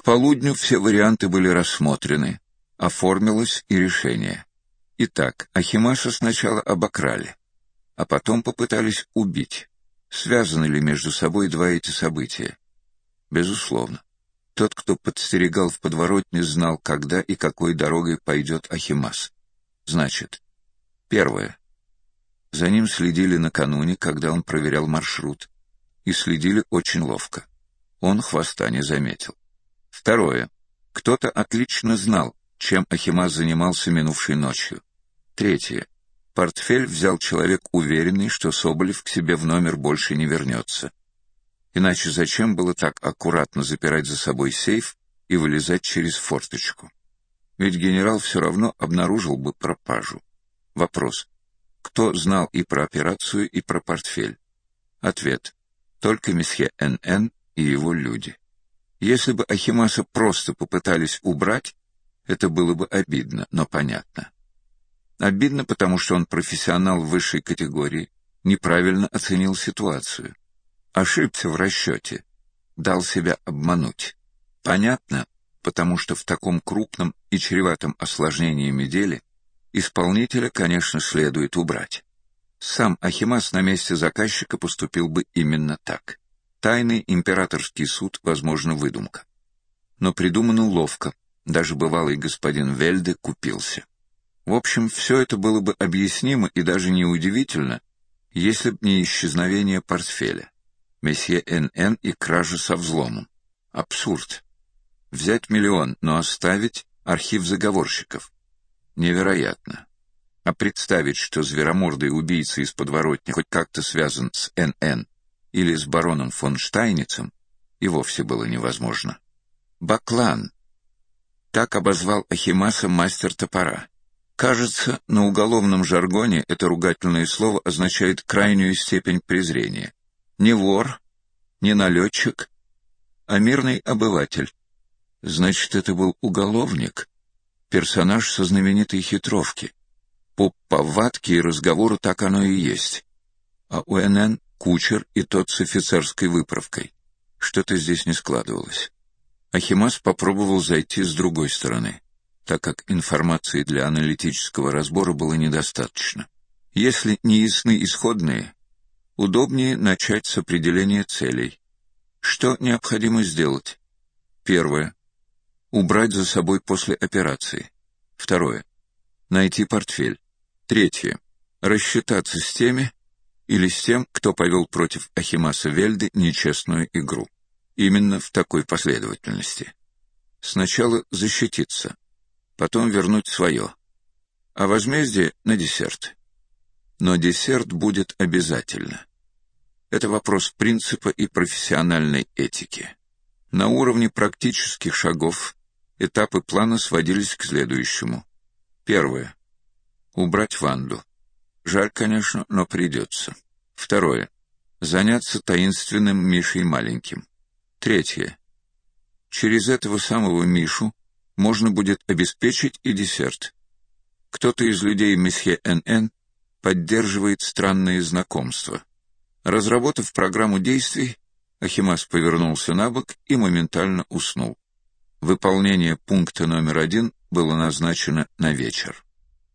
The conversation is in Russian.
полудню все варианты были рассмотрены, оформилось и решение. Итак, Ахимаса сначала обокрали, а потом попытались убить. Связаны ли между собой два эти события? Безусловно. Тот, кто подстерегал в подворотне, знал, когда и какой дорогой пойдет Ахимас. Значит, первое. За ним следили накануне, когда он проверял маршрут, и следили очень ловко. Он хвоста не заметил. Второе. Кто-то отлично знал, чем Ахимас занимался минувшей ночью. Третье. Портфель взял человек, уверенный, что Соболев к себе в номер больше не вернется. Иначе зачем было так аккуратно запирать за собой сейф и вылезать через форточку? Ведь генерал все равно обнаружил бы пропажу. Вопрос. Кто знал и про операцию, и про портфель? Ответ. Только месье Н.Н. и его люди. Если бы Ахимаса просто попытались убрать, это было бы обидно, но понятно. Обидно, потому что он профессионал высшей категории, неправильно оценил ситуацию. Ошибся в расчете, дал себя обмануть. Понятно, потому что в таком крупном и чреватом осложнениями деле исполнителя, конечно, следует убрать. Сам Ахимас на месте заказчика поступил бы именно так. Тайный императорский суд, возможно, выдумка. Но придумано ловко, даже бывалый господин Вельде купился. В общем, все это было бы объяснимо и даже неудивительно, если б не исчезновение портфеля. Месье Н.Н. и кража со взломом. Абсурд. Взять миллион, но оставить архив заговорщиков. Невероятно. А представить, что зверомордый убийца из подворотни хоть как-то связан с Н.Н. или с бароном фон Штайницем, и вовсе было невозможно. Баклан. Так обозвал Ахимаса мастер топора. Кажется, на уголовном жаргоне это ругательное слово означает крайнюю степень презрения. Не вор, не налетчик, а мирный обыватель. Значит, это был уголовник, персонаж со знаменитой хитровки. По повадке и разговору так оно и есть. А у НН кучер и тот с офицерской выправкой. Что-то здесь не складывалось. Ахимас попробовал зайти с другой стороны, так как информации для аналитического разбора было недостаточно. Если не ясны исходные, удобнее начать с определения целей. Что необходимо сделать? Первое. Убрать за собой после операции. Второе. Найти портфель. Третье. Рассчитаться с теми или с тем, кто повел против Ахимаса Вельды нечестную игру. Именно в такой последовательности. Сначала защититься, потом вернуть свое, а возмездие на десерт. Но десерт будет обязательно. Это вопрос принципа и профессиональной этики. На уровне практических шагов этапы плана сводились к следующему. Первое. Убрать Ванду. Жаль, конечно, но придется. Второе. Заняться таинственным Мишей Маленьким. Третье. Через этого самого Мишу можно будет обеспечить и десерт. Кто-то из людей месье Н.Н. поддерживает странные знакомства. Разработав программу действий, Ахимас повернулся на бок и моментально уснул. Выполнение пункта номер 1 было назначено на вечер.